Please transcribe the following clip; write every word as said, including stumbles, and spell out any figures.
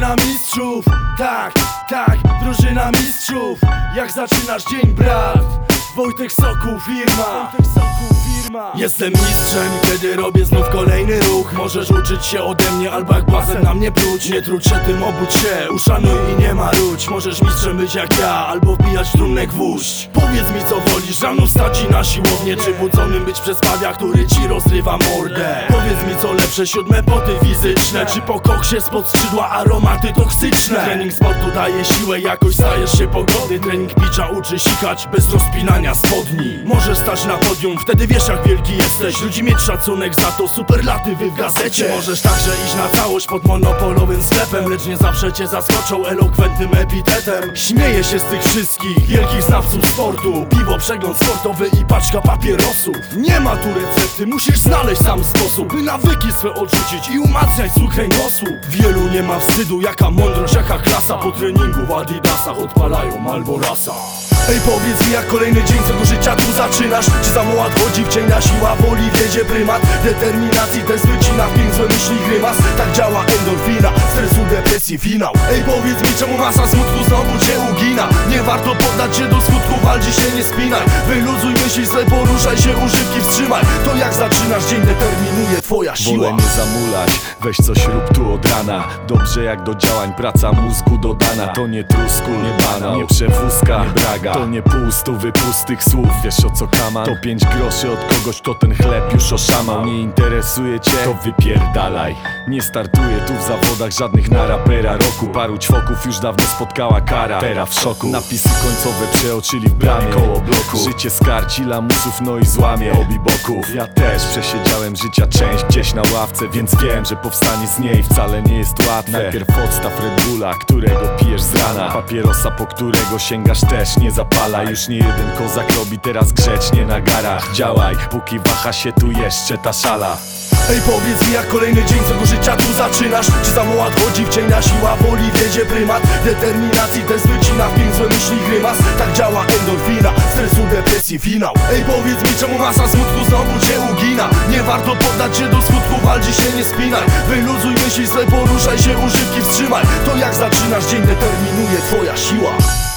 Drużyna mistrzów, tak, tak, drużyna mistrzów. Jak zaczynasz dzień, brat? Wojtek Sokół, firma. Jestem mistrzem, kiedy robię znów kolejny ruch. Możesz uczyć się ode mnie, albo jak błazen na mnie pluć. Nie trudź się tym, obudź się, uszanuj i nie marudź. Możesz mistrzem być jak ja, albo wbijać w trumnę gwóźdź. Powiedz mi, co wolisz, rano wstać i na siłownię, czy budzonym być przez pawia, który ci rozrywa mordę. Powiedz mi, co lepsze, siódme poty fizyczne, czy po koksie spod skrzydła aromaty toksyczne. Trening sportu daje siłę, jakoś stajesz się pogodny. Trening picza uczy sikać bez rozpinania spodni. Możesz stać na podium, wtedy wiesz, jak wielki jesteś. Ludzi mieć szacunek za to, superlatywy w gazecie. Możesz także iść na całość pod monopolowym sklepem, lecz nie zawsze cię zaskoczą elokwentnym epitetem. Śmieję się z tych wszystkich wielkich znawców sportu. Piwo, przegląd sportowy i paczka papierosów. Nie ma tu recepty, musisz znaleźć sam sposób, by nawyki swe odrzucić i umacniać słuch kręgosłup. Wielu nie ma wstydu, jaka mądrość, jaka klasa. Po treningu w adidasach odpalają Malborasa. Ej, powiedz mi, jak kolejny dzień swego życia tu zaczynasz? Czy za mała wchodzi w cienia, siła woli wiedzie prymat? Determinacji test wycina, pięć złe myśli grymas. Tak działa endorfina, stresu, depresji, finał. Ej, powiedz mi, czemu masa smutku znowu cię ugina? Nie warto poddać się do skutku, walczy się, nie spinaj. Wyluzuj myśli swe, poruszaj się, używki wstrzymaj. To jak zaczynasz dzień, determinuje twoja siła. Wolę nie zamulać, weź coś rób tu od rana. Dobrze jak do działań, praca mózgu dodana. To nie trusku, nie banał, nie przewózka, nie braga. To nie pół stówy pustych słów, wiesz o co kaman? To pięć groszy od kogoś, kto ten chleb już oszamał. Nie interesuje cię? To wypierdalaj. Nie startuję tu w zawodach żadnych na rapera roku. Paru ćwoków już dawno spotkała kara, teraz w szoku. Napisy końcowe przeoczyli w bramie koło bloku. Życie skarci lamusów, no i złamie obi boków. Ja też przesiedziałem życia część gdzieś na ławce, więc wiem, że powstanie z niej wcale nie jest łatwe. Najpierw odstaw Red Bulla, którego pijesz z rana. Papierosa, po którego sięgasz, też nie zapala. Już nie jeden kozak robi teraz grzecznie na garach. Działaj, póki waha się tu jeszcze ta szala. Ej, powiedz mi, jak kolejny dzień swego życia tu zaczynasz? Czy za mała wchodzi w cienia, siła woli wiedzie prymat? Determinacji test wycina, pięć złe myśli grymas. Tak działa endorfina, stresu, depresji, finał. Ej, powiedz mi, czemu masa smutku znowu cię ugina? Nie warto poddać się do skutku, walczy się, nie spinaj. Wyluzuj myśli swe, poruszaj się, używki wstrzymaj. To jak zaczynasz dzień, determinuje twoja siła.